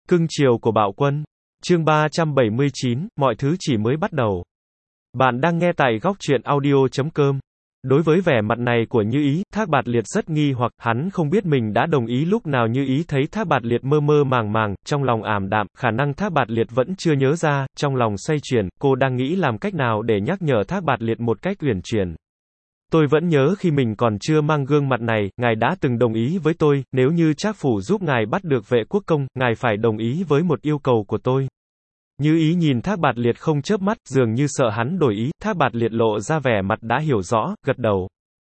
Cưng chiều của Bạo Quân. Chương 379, mọi thứ chỉ mới bắt đầu. Bạn đang nghe tại góc truyện audio.com. Đối với vẻ mặt này của Như Ý, Thác Bạt Liệt rất nghi hoặc, hắn không biết mình đã đồng ý lúc nào. Như Ý thấy Thác Bạt Liệt mơ mơ màng màng, trong lòng ảm đạm, khả năng Thác Bạt Liệt vẫn chưa nhớ ra, trong lòng xoay chuyển, cô đang nghĩ làm cách nào để nhắc nhở Thác Bạt Liệt một cách uyển chuyển. Tôi vẫn nhớ khi mình còn chưa mang gương mặt này, ngài đã từng đồng ý với tôi, nếu như Trác phủ giúp ngài bắt được Vệ Quốc Công, ngài phải đồng ý với một yêu cầu của tôi. Như Ý nhìn Thác Bạt Liệt không chớp mắt, dường như sợ hắn đổi ý. Thác Bạt Liệt lộ ra vẻ mặt đã hiểu rõ, gật đầu.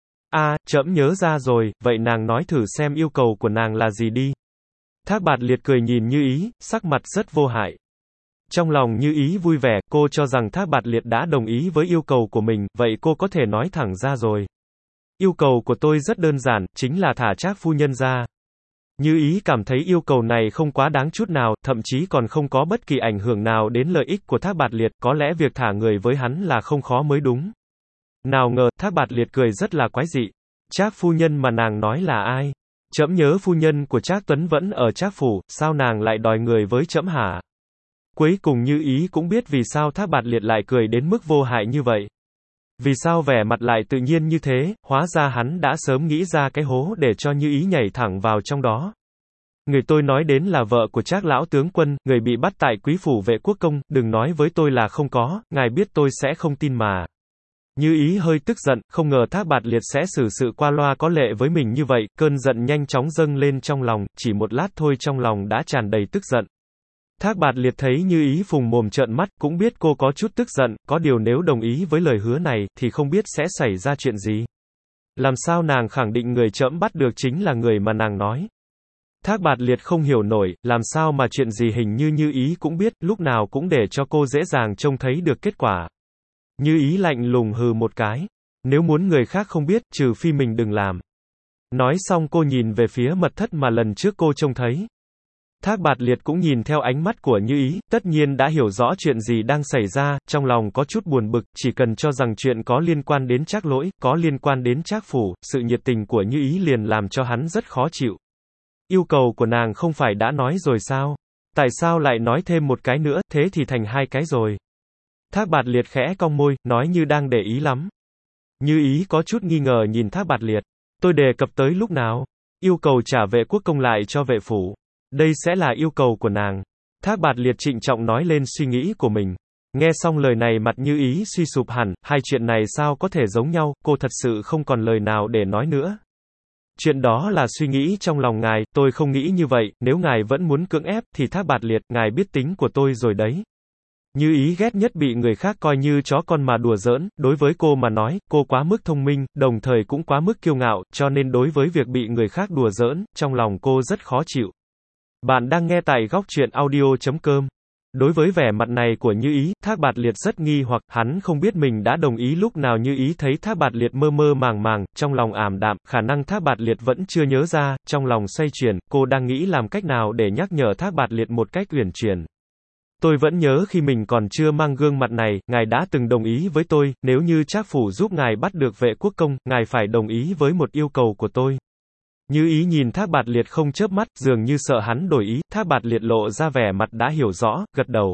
Trẫm nhớ ra rồi, vậy nàng nói thử xem yêu cầu của nàng là gì đi. Thác Bạt Liệt cười nhìn Như Ý, sắc mặt rất vô hại. Trong lòng Như Ý vui vẻ, cô cho rằng Thác Bạt Liệt đã đồng ý với yêu cầu của mình, vậy cô có thể nói thẳng ra rồi. Yêu cầu của tôi rất đơn giản, chính là thả Trác phu nhân ra. Như Ý cảm thấy yêu cầu này không quá đáng chút nào, thậm chí còn không có bất kỳ ảnh hưởng nào đến lợi ích của Thác Bạt Liệt, có lẽ việc thả người với hắn là không khó mới đúng. Nào ngờ, Thác Bạt Liệt cười rất là quái dị. Trác phu nhân mà nàng nói là ai? Trẫm nhớ phu nhân của Trác Tuấn vẫn ở Trác phủ, sao nàng lại đòi người với trẫm hả? Cuối cùng Như Ý cũng biết vì sao Thác Bạt Liệt lại cười đến mức vô hại như vậy. Vì sao vẻ mặt lại tự nhiên như thế, hóa ra hắn đã sớm nghĩ ra cái hố để cho Như Ý nhảy thẳng vào trong đó. Người tôi nói đến là vợ của Trác lão tướng quân, người bị bắt tại Quý phủ Vệ Quốc Công, đừng nói với tôi là không có, ngài biết tôi sẽ không tin mà. Như Ý hơi tức giận, không ngờ Thác Bạt Liệt sẽ xử sự qua loa có lệ với mình như vậy, cơn giận nhanh chóng dâng lên trong lòng, chỉ một lát thôi trong lòng đã tràn đầy tức giận. Thác Bạt Liệt thấy Như Ý phùng mồm trợn mắt, cũng biết cô có chút tức giận, có điều nếu đồng ý với lời hứa này, thì không biết sẽ xảy ra chuyện gì. Làm sao nàng khẳng định người trẫm bắt được chính là người mà nàng nói. Thác Bạt Liệt không hiểu nổi, làm sao mà chuyện gì hình như Như Ý cũng biết, lúc nào cũng để cho cô dễ dàng trông thấy được kết quả. Như Ý lạnh lùng hừ một cái. Nếu muốn người khác không biết, trừ phi mình đừng làm. Nói xong cô nhìn về phía mật thất mà lần trước cô trông thấy. Thác Bạt Liệt cũng nhìn theo ánh mắt của Như Ý, tất nhiên đã hiểu rõ chuyện gì đang xảy ra, trong lòng có chút buồn bực, chỉ cần cho rằng chuyện có liên quan đến Trác Lỗi, có liên quan đến Trác phủ, sự nhiệt tình của Như Ý liền làm cho hắn rất khó chịu. Yêu cầu của nàng không phải đã nói rồi sao? Tại sao lại nói thêm một cái nữa, thế thì thành hai cái rồi. Thác Bạt Liệt khẽ cong môi, nói như đang để ý lắm. Như Ý có chút nghi ngờ nhìn Thác Bạt Liệt. Tôi đề cập tới lúc nào? Yêu cầu trả Vệ Quốc Công lại cho vệ phủ. Đây sẽ là yêu cầu của nàng. Thác Bạt Liệt trịnh trọng nói lên suy nghĩ của mình. Nghe xong lời này mặt Như Ý suy sụp hẳn, hai chuyện này sao có thể giống nhau, cô thật sự không còn lời nào để nói nữa. Chuyện đó là suy nghĩ trong lòng ngài, tôi không nghĩ như vậy, nếu ngài vẫn muốn cưỡng ép, thì Thác Bạt Liệt, ngài biết tính của tôi rồi đấy. Như Ý ghét nhất bị người khác coi như chó con mà đùa giỡn, đối với cô mà nói, cô quá mức thông minh, đồng thời cũng quá mức kiêu ngạo, cho nên đối với việc bị người khác đùa giỡn, trong lòng cô rất khó chịu. Bạn đang nghe tại góc truyện audio.com. Đối với vẻ mặt này của Như Ý, Thác Bạt Liệt rất nghi hoặc, hắn không biết mình đã đồng ý lúc nào. Như Ý thấy Thác Bạt Liệt mơ mơ màng màng, trong lòng ảm đạm, khả năng Thác Bạt Liệt vẫn chưa nhớ ra, trong lòng xoay chuyển, cô đang nghĩ làm cách nào để nhắc nhở Thác Bạt Liệt một cách uyển chuyển. Tôi vẫn nhớ khi mình còn chưa mang gương mặt này, ngài đã từng đồng ý với tôi, nếu như Trác phủ giúp ngài bắt được Vệ Quốc Công, ngài phải đồng ý với một yêu cầu của tôi. Như Ý nhìn Thác Bạt Liệt không chớp mắt, dường như sợ hắn đổi ý. Thác Bạt Liệt lộ ra vẻ mặt đã hiểu rõ, gật đầu.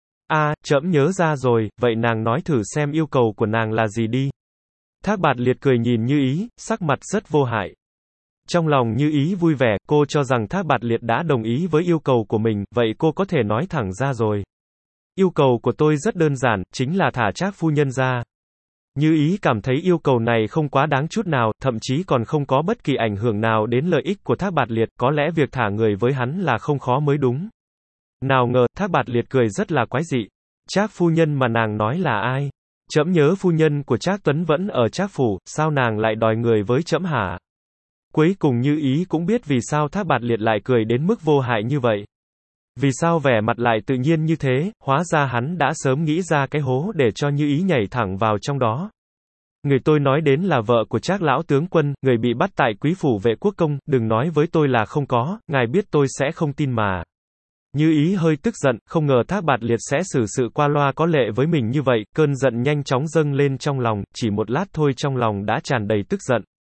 Trẫm nhớ ra rồi, vậy nàng nói thử xem yêu cầu của nàng là gì đi. Thác Bạt Liệt cười nhìn Như Ý, sắc mặt rất vô hại. Trong lòng Như Ý vui vẻ, cô cho rằng Thác Bạt Liệt đã đồng ý với yêu cầu của mình, vậy cô có thể nói thẳng ra rồi. Yêu cầu của tôi rất đơn giản, chính là thả Trác phu nhân ra. Như Ý cảm thấy yêu cầu này không quá đáng chút nào, thậm chí còn không có bất kỳ ảnh hưởng nào đến lợi ích của Thác Bạt Liệt, có lẽ việc thả người với hắn là không khó mới đúng. Nào ngờ, Thác Bạt Liệt cười rất là quái dị. Trác phu nhân mà nàng nói là ai? Trẫm nhớ phu nhân của Trác Tuấn vẫn ở Trác phủ, sao nàng lại đòi người với trẫm hả? Cuối cùng Như Ý cũng biết vì sao Thác Bạt Liệt lại cười đến mức vô hại như vậy. Vì sao vẻ mặt lại tự nhiên như thế, hóa ra hắn đã sớm nghĩ ra cái hố để cho Như Ý nhảy thẳng vào trong đó. Người tôi nói đến là vợ của Trác lão tướng quân, người bị bắt tại Quý phủ Vệ Quốc Công, đừng nói với tôi là không có, ngài biết tôi sẽ không tin mà. Như Ý hơi tức giận, không ngờ Thác Bạt Liệt sẽ xử sự qua loa có lệ với mình như vậy, cơn giận nhanh chóng dâng lên trong lòng, chỉ một lát thôi trong lòng đã tràn đầy tức giận.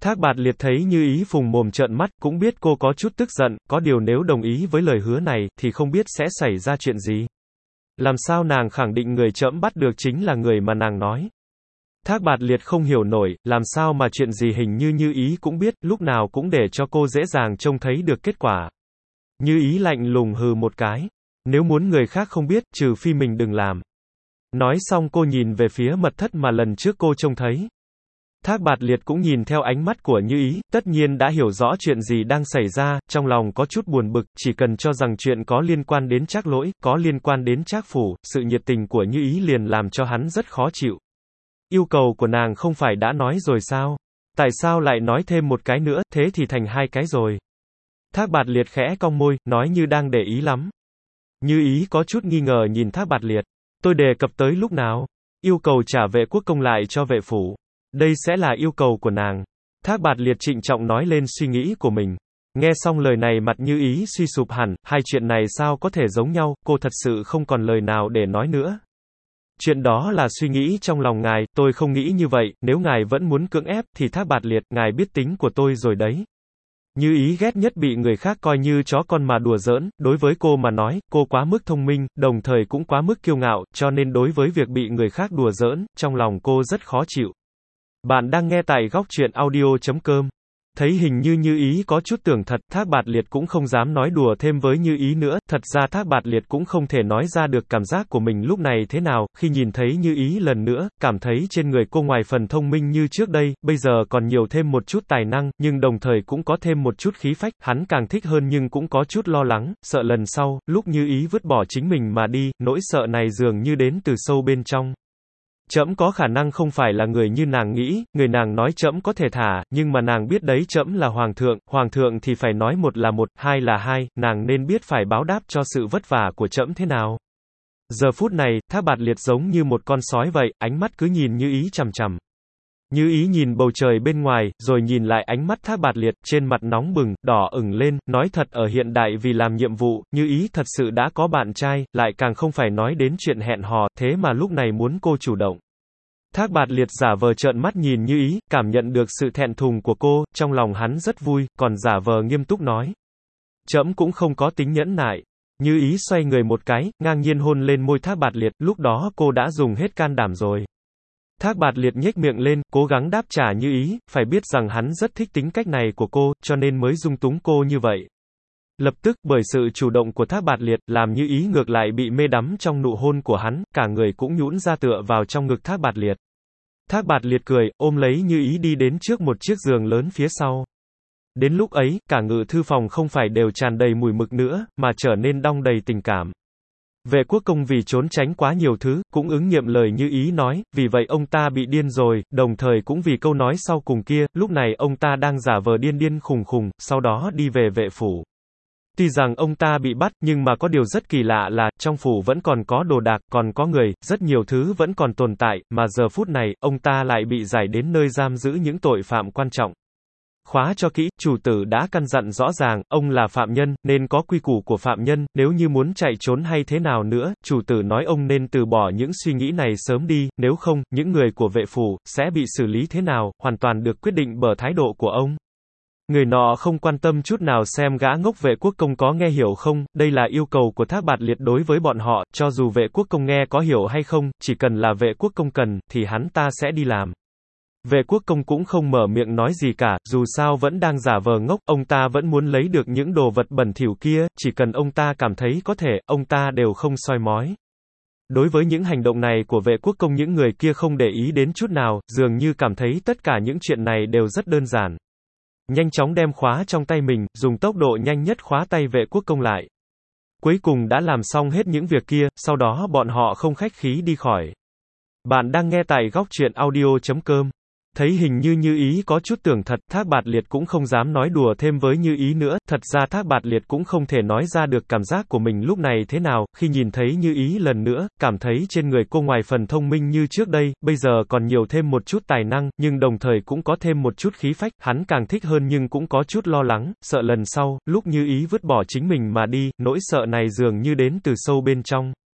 Thác Bạt Liệt thấy Như Ý phùng mồm trợn mắt, cũng biết cô có chút tức giận, có điều nếu đồng ý với lời hứa này, thì không biết sẽ xảy ra chuyện gì. Làm sao nàng khẳng định người trẫm bắt được chính là người mà nàng nói. Thác Bạt Liệt không hiểu nổi, làm sao mà chuyện gì hình như Như Ý cũng biết, lúc nào cũng để cho cô dễ dàng trông thấy được kết quả. Như Ý lạnh lùng hừ một cái. Nếu muốn người khác không biết, trừ phi mình đừng làm. Nói xong cô nhìn về phía mật thất mà lần trước cô trông thấy. Thác Bạt Liệt cũng nhìn theo ánh mắt của Như Ý, tất nhiên đã hiểu rõ chuyện gì đang xảy ra, trong lòng có chút buồn bực, chỉ cần cho rằng chuyện có liên quan đến Trác Lỗi, có liên quan đến Trác Phủ, sự nhiệt tình của Như Ý liền làm cho hắn rất khó chịu. Yêu cầu của nàng không phải đã nói rồi sao? Tại sao lại nói thêm một cái nữa, thế thì thành hai cái rồi. Thác Bạt Liệt khẽ cong môi, nói như đang để ý lắm. Như Ý có chút nghi ngờ nhìn Thác Bạt Liệt. Tôi đề cập tới lúc nào? Yêu cầu trả vệ quốc công lại cho vệ phủ. Đây sẽ là yêu cầu của nàng. Thác Bạt Liệt trịnh trọng nói lên suy nghĩ của mình. Nghe xong lời này mặt Như Ý suy sụp hẳn, hai chuyện này sao có thể giống nhau, cô thật sự không còn lời nào để nói nữa. Chuyện đó là suy nghĩ trong lòng ngài, tôi không nghĩ như vậy, nếu ngài vẫn muốn cưỡng ép, thì Thác Bạt Liệt, ngài biết tính của tôi rồi đấy. Như Ý ghét nhất bị người khác coi như chó con mà đùa giỡn, đối với cô mà nói, cô quá mức thông minh, đồng thời cũng quá mức kiêu ngạo, cho nên đối với việc bị người khác đùa giỡn, trong lòng cô rất khó chịu. Bạn đang nghe tại góc truyện audio.com. Thấy hình như Như Ý có chút tưởng thật, Thác Bạt Liệt cũng không dám nói đùa thêm với Như Ý nữa, thật ra Thác Bạt Liệt cũng không thể nói ra được cảm giác của mình lúc này thế nào, khi nhìn thấy Như Ý lần nữa, cảm thấy trên người cô ngoài phần thông minh như trước đây, bây giờ còn nhiều thêm một chút tài năng, nhưng đồng thời cũng có thêm một chút khí phách, hắn càng thích hơn nhưng cũng có chút lo lắng, sợ lần sau, lúc Như Ý vứt bỏ chính mình mà đi, nỗi sợ này dường như đến từ sâu bên trong. Trẫm có khả năng không phải là người như nàng nghĩ, người nàng nói trẫm có thể thả, nhưng mà nàng biết đấy trẫm là hoàng thượng thì phải nói một là một, hai là hai, nàng nên biết phải báo đáp cho sự vất vả của trẫm thế nào. Giờ phút này, Thác Bạt Liệt giống như một con sói vậy, ánh mắt cứ nhìn Như Ý chằm chằm. Như Ý nhìn bầu trời bên ngoài, rồi nhìn lại ánh mắt Thác Bạt Liệt, trên mặt nóng bừng, đỏ ửng lên, nói thật ở hiện đại vì làm nhiệm vụ, Như Ý thật sự đã có bạn trai, lại càng không phải nói đến chuyện hẹn hò, thế mà lúc này muốn cô chủ động. Thác Bạt Liệt giả vờ trợn mắt nhìn Như Ý, cảm nhận được sự thẹn thùng của cô, trong lòng hắn rất vui, còn giả vờ nghiêm túc nói. Trẫm cũng không có tính nhẫn nại. Như Ý xoay người một cái, ngang nhiên hôn lên môi Thác Bạt Liệt, lúc đó cô đã dùng hết can đảm rồi. Thác Bạt Liệt nhếch miệng lên, cố gắng đáp trả Như Ý, phải biết rằng hắn rất thích tính cách này của cô, cho nên mới dung túng cô như vậy. Lập tức, bởi sự chủ động của Thác Bạt Liệt, làm Như Ý ngược lại bị mê đắm trong nụ hôn của hắn, cả người cũng nhũn ra tựa vào trong ngực Thác Bạt Liệt. Thác Bạt Liệt cười, ôm lấy Như Ý đi đến trước một chiếc giường lớn phía sau. Đến lúc ấy, cả ngự thư phòng không phải đều tràn đầy mùi mực nữa, mà trở nên đong đầy tình cảm. Vệ quốc công vì trốn tránh quá nhiều thứ, cũng ứng nghiệm lời Như Ý nói, vì vậy ông ta bị điên rồi, đồng thời cũng vì câu nói sau cùng kia, lúc này ông ta đang giả vờ điên điên khùng khùng, sau đó đi về vệ phủ. Tuy rằng ông ta bị bắt, nhưng mà có điều rất kỳ lạ là, trong phủ vẫn còn có đồ đạc, còn có người, rất nhiều thứ vẫn còn tồn tại, mà giờ phút này, ông ta lại bị giải đến nơi giam giữ những tội phạm quan trọng. Khóa cho kỹ, chủ tử đã căn dặn rõ ràng, ông là phạm nhân, nên có quy củ của phạm nhân, nếu như muốn chạy trốn hay thế nào nữa, chủ tử nói ông nên từ bỏ những suy nghĩ này sớm đi, nếu không, những người của vệ phủ, sẽ bị xử lý thế nào, hoàn toàn được quyết định bởi thái độ của ông. Người nọ không quan tâm chút nào xem gã ngốc vệ quốc công có nghe hiểu không, đây là yêu cầu của Thác Bạt Liệt đối với bọn họ, cho dù vệ quốc công nghe có hiểu hay không, chỉ cần là vệ quốc công cần, thì hắn ta sẽ đi làm. Vệ quốc công cũng không mở miệng nói gì cả, dù sao vẫn đang giả vờ ngốc, ông ta vẫn muốn lấy được những đồ vật bẩn thỉu kia, chỉ cần ông ta cảm thấy có thể, ông ta đều không soi mói. Đối với những hành động này của vệ quốc công những người kia không để ý đến chút nào, dường như cảm thấy tất cả những chuyện này đều rất đơn giản. Nhanh chóng đem khóa trong tay mình, dùng tốc độ nhanh nhất khóa tay vệ quốc công lại. Cuối cùng đã làm xong hết những việc kia, sau đó bọn họ không khách khí đi khỏi. Bạn đang nghe tại góc truyện audio.com. Thấy hình như Như Ý có chút tưởng thật, Thác Bạt Liệt cũng không dám nói đùa thêm với Như Ý nữa, thật ra Thác Bạt Liệt cũng không thể nói ra được cảm giác của mình lúc này thế nào, khi nhìn thấy Như Ý lần nữa, cảm thấy trên người cô ngoài phần thông minh như trước đây, bây giờ còn nhiều thêm một chút tài năng, nhưng đồng thời cũng có thêm một chút khí phách, hắn càng thích hơn nhưng cũng có chút lo lắng, sợ lần sau, lúc Như Ý vứt bỏ chính mình mà đi, nỗi sợ này dường như đến từ sâu bên trong.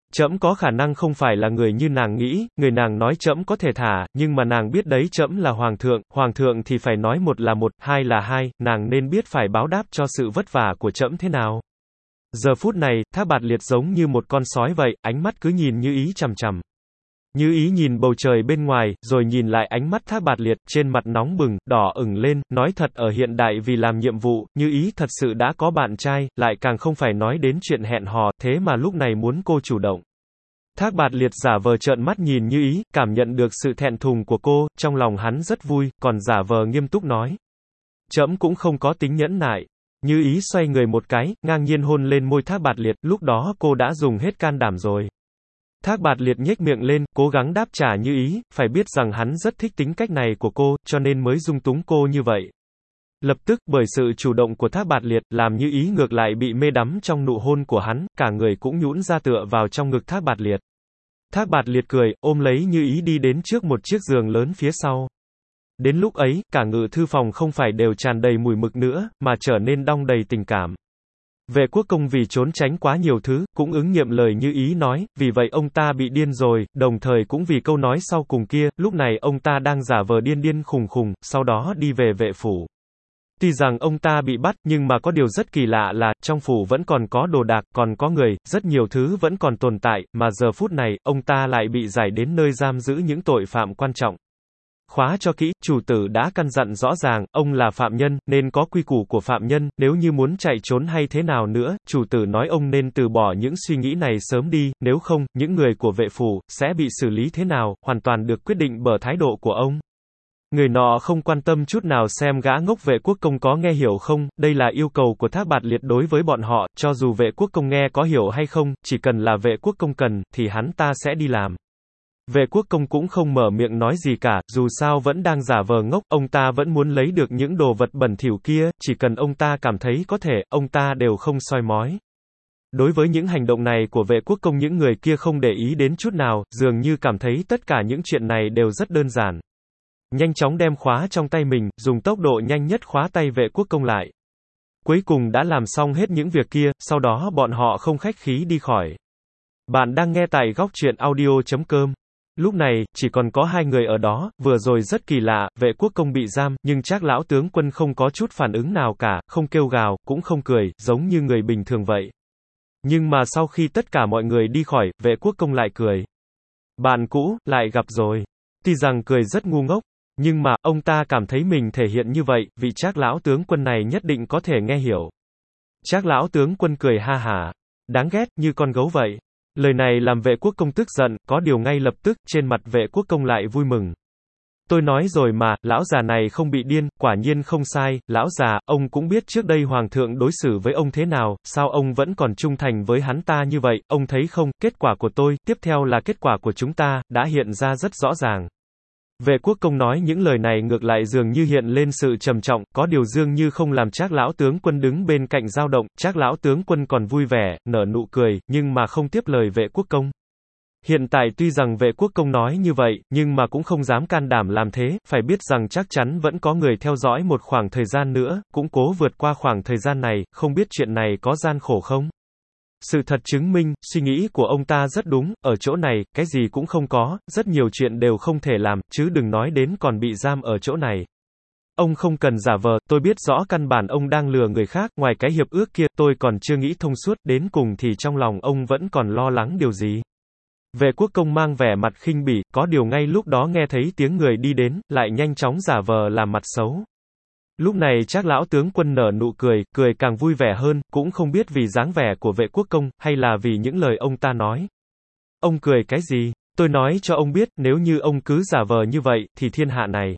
Trẫm có khả năng không phải là người như nàng nghĩ, người nàng nói trẫm có thể thả, nhưng mà nàng biết đấy trẫm là hoàng thượng thì phải nói một là một, hai là hai, nàng nên biết phải báo đáp cho sự vất vả của trẫm thế nào. Giờ phút này, Thác Bạt Liệt giống như một con sói vậy, ánh mắt cứ nhìn Như Ý chằm chằm. Như Ý nhìn bầu trời bên ngoài, rồi nhìn lại ánh mắt Thác Bạt Liệt, trên mặt nóng bừng, đỏ ửng lên, nói thật ở hiện đại vì làm nhiệm vụ, Như Ý thật sự đã có bạn trai, lại càng không phải nói đến chuyện hẹn hò, thế mà lúc này muốn cô chủ động. Thác Bạt Liệt giả vờ trợn mắt nhìn Như Ý, cảm nhận được sự thẹn thùng của cô, trong lòng hắn rất vui, còn giả vờ nghiêm túc nói. Trẫm cũng không có tính nhẫn nại. Như Ý xoay người một cái, ngang nhiên hôn lên môi Thác Bạt Liệt, lúc đó cô đã dùng hết can đảm rồi. Thác Bạt Liệt nhếch miệng lên, cố gắng đáp trả Như Ý, phải biết rằng hắn rất thích tính cách này của cô, cho nên mới dung túng cô như vậy. Lập tức, bởi sự chủ động của Thác Bạt Liệt, làm Như Ý ngược lại bị mê đắm trong nụ hôn của hắn, cả người cũng nhũn ra tựa vào trong ngực Thác Bạt Liệt. Thác Bạt Liệt cười, ôm lấy Như Ý đi đến trước một chiếc giường lớn phía sau. Đến lúc ấy, cả ngự thư phòng không phải đều tràn đầy mùi mực nữa, mà trở nên đong đầy tình cảm. Vệ Quốc Công vì trốn tránh quá nhiều thứ, cũng ứng nghiệm lời Như Ý nói, vì vậy ông ta bị điên rồi, đồng thời cũng vì câu nói sau cùng kia, lúc này ông ta đang giả vờ điên điên khùng khùng, sau đó đi về vệ phủ. Tuy rằng ông ta bị bắt, nhưng mà có điều rất kỳ lạ là, trong phủ vẫn còn có đồ đạc, còn có người, rất nhiều thứ vẫn còn tồn tại, mà giờ phút này, ông ta lại bị giải đến nơi giam giữ những tội phạm quan trọng. Khóa cho kỹ, chủ tử đã căn dặn rõ ràng, ông là phạm nhân, nên có quy củ của phạm nhân, nếu như muốn chạy trốn hay thế nào nữa, chủ tử nói ông nên từ bỏ những suy nghĩ này sớm đi, nếu không, những người của vệ phủ, sẽ bị xử lý thế nào, hoàn toàn được quyết định bởi thái độ của ông. Người nọ không quan tâm chút nào xem gã ngốc Vệ Quốc Công có nghe hiểu không, đây là yêu cầu của Thác Bạt Liệt đối với bọn họ, cho dù Vệ Quốc Công nghe có hiểu hay không, chỉ cần là Vệ Quốc Công cần, thì hắn ta sẽ đi làm. Vệ Quốc Công cũng không mở miệng nói gì cả, dù sao vẫn đang giả vờ ngốc, ông ta vẫn muốn lấy được những đồ vật bẩn thỉu kia, chỉ cần ông ta cảm thấy có thể, ông ta đều không soi mói. Đối với những hành động này của Vệ Quốc Công những người kia không để ý đến chút nào, dường như cảm thấy tất cả những chuyện này đều rất đơn giản. Nhanh chóng đem khóa trong tay mình, dùng tốc độ nhanh nhất khóa tay Vệ Quốc Công lại. Cuối cùng đã làm xong hết những việc kia, sau đó bọn họ không khách khí đi khỏi. Bạn đang nghe tại góc truyện audio.com. Lúc này, chỉ còn có hai người ở đó, vừa rồi rất kỳ lạ, Vệ Quốc Công bị giam, nhưng Trác lão tướng quân không có chút phản ứng nào cả, không kêu gào, cũng không cười, giống như người bình thường vậy. Nhưng mà sau khi tất cả mọi người đi khỏi, Vệ Quốc Công lại cười. Bạn cũ, lại gặp rồi. Tuy rằng cười rất ngu ngốc, nhưng mà, ông ta cảm thấy mình thể hiện như vậy, vị Trác lão tướng quân này nhất định có thể nghe hiểu. Trác lão tướng quân cười ha hả. Đáng ghét, như con gấu vậy. Lời này làm Vệ Quốc Công tức giận, có điều ngay lập tức, trên mặt Vệ Quốc Công lại vui mừng. Tôi nói rồi mà, lão già này không bị điên, quả nhiên không sai, lão già, ông cũng biết trước đây hoàng thượng đối xử với ông thế nào, sao ông vẫn còn trung thành với hắn ta như vậy, ông thấy không, kết quả của tôi, tiếp theo là kết quả của chúng ta, đã hiện ra rất rõ ràng. Vệ Quốc Công nói những lời này ngược lại dường như hiện lên sự trầm trọng, có điều dường như không làm Trác lão tướng quân đứng bên cạnh dao động, Trác lão tướng quân còn vui vẻ, nở nụ cười, nhưng mà không tiếp lời Vệ Quốc Công. Hiện tại tuy rằng Vệ Quốc Công nói như vậy, nhưng mà cũng không dám can đảm làm thế, phải biết rằng chắc chắn vẫn có người theo dõi một khoảng thời gian nữa, cũng cố vượt qua khoảng thời gian này, không biết chuyện này có gian khổ không? Sự thật chứng minh, suy nghĩ của ông ta rất đúng, ở chỗ này, cái gì cũng không có, rất nhiều chuyện đều không thể làm, chứ đừng nói đến còn bị giam ở chỗ này. Ông không cần giả vờ, tôi biết rõ căn bản ông đang lừa người khác, ngoài cái hiệp ước kia, tôi còn chưa nghĩ thông suốt, đến cùng thì trong lòng ông vẫn còn lo lắng điều gì. Vệ Quốc Công mang vẻ mặt khinh bỉ, có điều ngay lúc đó nghe thấy tiếng người đi đến, lại nhanh chóng giả vờ làm mặt xấu. Lúc này Trác lão tướng quân nở nụ cười, cười càng vui vẻ hơn, cũng không biết vì dáng vẻ của Vệ Quốc Công, hay là vì những lời ông ta nói. Ông cười cái gì? Tôi nói cho ông biết, nếu như ông cứ giả vờ như vậy, thì thiên hạ này.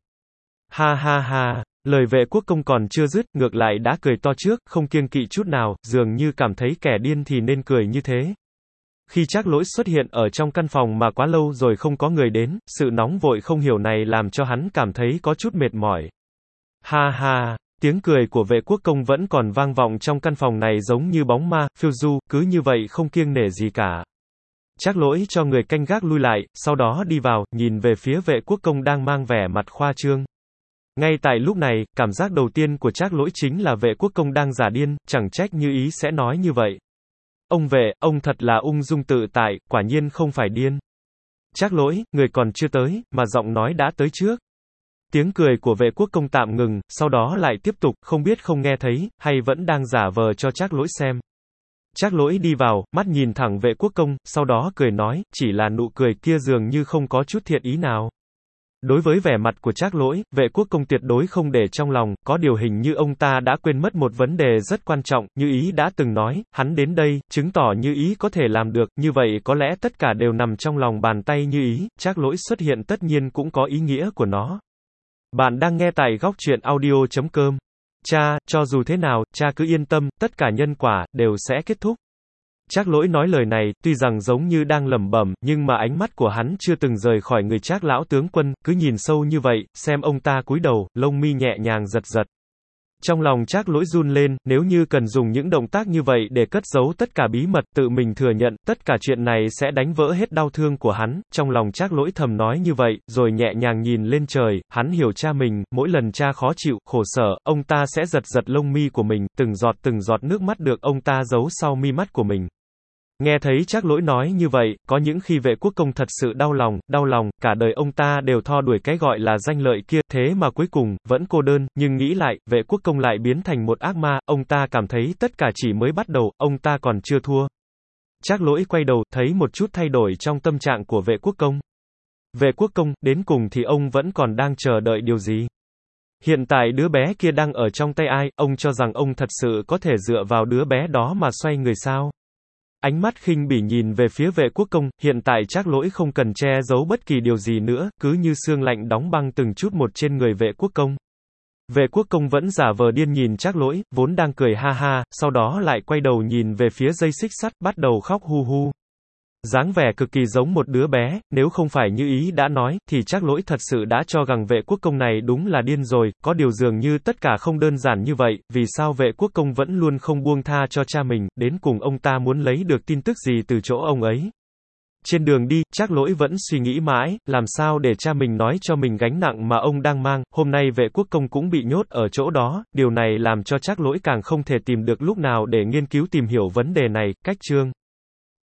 Ha ha ha, lời Vệ Quốc Công còn chưa dứt, ngược lại đã cười to trước, không kiêng kỵ chút nào, dường như cảm thấy kẻ điên thì nên cười như thế. Khi Trác Lỗi xuất hiện ở trong căn phòng mà quá lâu rồi không có người đến, sự nóng vội không hiểu này làm cho hắn cảm thấy có chút mệt mỏi. Ha ha, tiếng cười của Vệ Quốc Công vẫn còn vang vọng trong căn phòng này giống như bóng ma, phiêu du, cứ như vậy không kiêng nể gì cả. Trác Lỗi cho người canh gác lui lại, sau đó đi vào, nhìn về phía Vệ Quốc Công đang mang vẻ mặt khoa trương. Ngay tại lúc này, cảm giác đầu tiên của Trác Lỗi chính là Vệ Quốc Công đang giả điên, chẳng trách Như Ý sẽ nói như vậy. Ông vệ, ông thật là ung dung tự tại, quả nhiên không phải điên. Trác Lỗi, người còn chưa tới, mà giọng nói đã tới trước. Tiếng cười của vệ quốc công tạm ngừng, sau đó lại tiếp tục, không biết không nghe thấy, hay vẫn đang giả vờ cho Trác Lỗi xem. Trác Lỗi đi vào, mắt nhìn thẳng vệ quốc công, sau đó cười nói, chỉ là nụ cười kia dường như không có chút thiện ý nào. Đối với vẻ mặt của Trác Lỗi, vệ quốc công tuyệt đối không để trong lòng, có điều hình như ông ta đã quên mất một vấn đề rất quan trọng, Như Ý đã từng nói, hắn đến đây, chứng tỏ Như Ý có thể làm được, như vậy có lẽ tất cả đều nằm trong lòng bàn tay Như Ý, Trác Lỗi xuất hiện tất nhiên cũng có ý nghĩa của nó. Bạn đang nghe tại góc truyện audio.com. Cha, cho dù thế nào, cha cứ yên tâm, tất cả nhân quả đều sẽ kết thúc. Trác Lỗi nói lời này, tuy rằng giống như đang lẩm bẩm, nhưng mà ánh mắt của hắn chưa từng rời khỏi người Trác lão tướng quân, cứ nhìn sâu như vậy, xem ông ta cúi đầu, lông mi nhẹ nhàng giật giật. Trong lòng Trác Lỗi run lên, nếu như cần dùng những động tác như vậy để cất giấu tất cả bí mật, tự mình thừa nhận, tất cả chuyện này sẽ đánh vỡ hết đau thương của hắn, trong lòng Trác Lỗi thầm nói như vậy, rồi nhẹ nhàng nhìn lên trời, hắn hiểu cha mình, mỗi lần cha khó chịu, khổ sở, ông ta sẽ giật giật lông mi của mình, từng giọt nước mắt được ông ta giấu sau mi mắt của mình. Nghe thấy Trác Lỗi nói như vậy, có những khi vệ quốc công thật sự đau lòng, cả đời ông ta đều theo đuổi cái gọi là danh lợi kia, thế mà cuối cùng, vẫn cô đơn, nhưng nghĩ lại, vệ quốc công lại biến thành một ác ma, ông ta cảm thấy tất cả chỉ mới bắt đầu, ông ta còn chưa thua. Trác Lỗi quay đầu, thấy một chút thay đổi trong tâm trạng của vệ quốc công. Vệ quốc công, đến cùng thì ông vẫn còn đang chờ đợi điều gì? Hiện tại đứa bé kia đang ở trong tay ai, ông cho rằng ông thật sự có thể dựa vào đứa bé đó mà xoay người sao? Ánh mắt khinh bỉ nhìn về phía vệ quốc công, hiện tại Trác Lỗi không cần che giấu bất kỳ điều gì nữa, cứ như xương lạnh đóng băng từng chút một trên người vệ quốc công. Vệ quốc công vẫn giả vờ điên nhìn Trác Lỗi, vốn đang cười ha ha, sau đó lại quay đầu nhìn về phía dây xích sắt, bắt đầu khóc hu hu. Dáng vẻ cực kỳ giống một đứa bé, nếu không phải Như Ý đã nói, thì Trác Lỗi thật sự đã cho rằng vệ quốc công này đúng là điên rồi, có điều dường như tất cả không đơn giản như vậy, vì sao vệ quốc công vẫn luôn không buông tha cho cha mình, đến cùng ông ta muốn lấy được tin tức gì từ chỗ ông ấy. Trên đường đi, Trác Lỗi vẫn suy nghĩ mãi, làm sao để cha mình nói cho mình gánh nặng mà ông đang mang, hôm nay vệ quốc công cũng bị nhốt ở chỗ đó, điều này làm cho Trác Lỗi càng không thể tìm được lúc nào để nghiên cứu tìm hiểu vấn đề này, cách chương.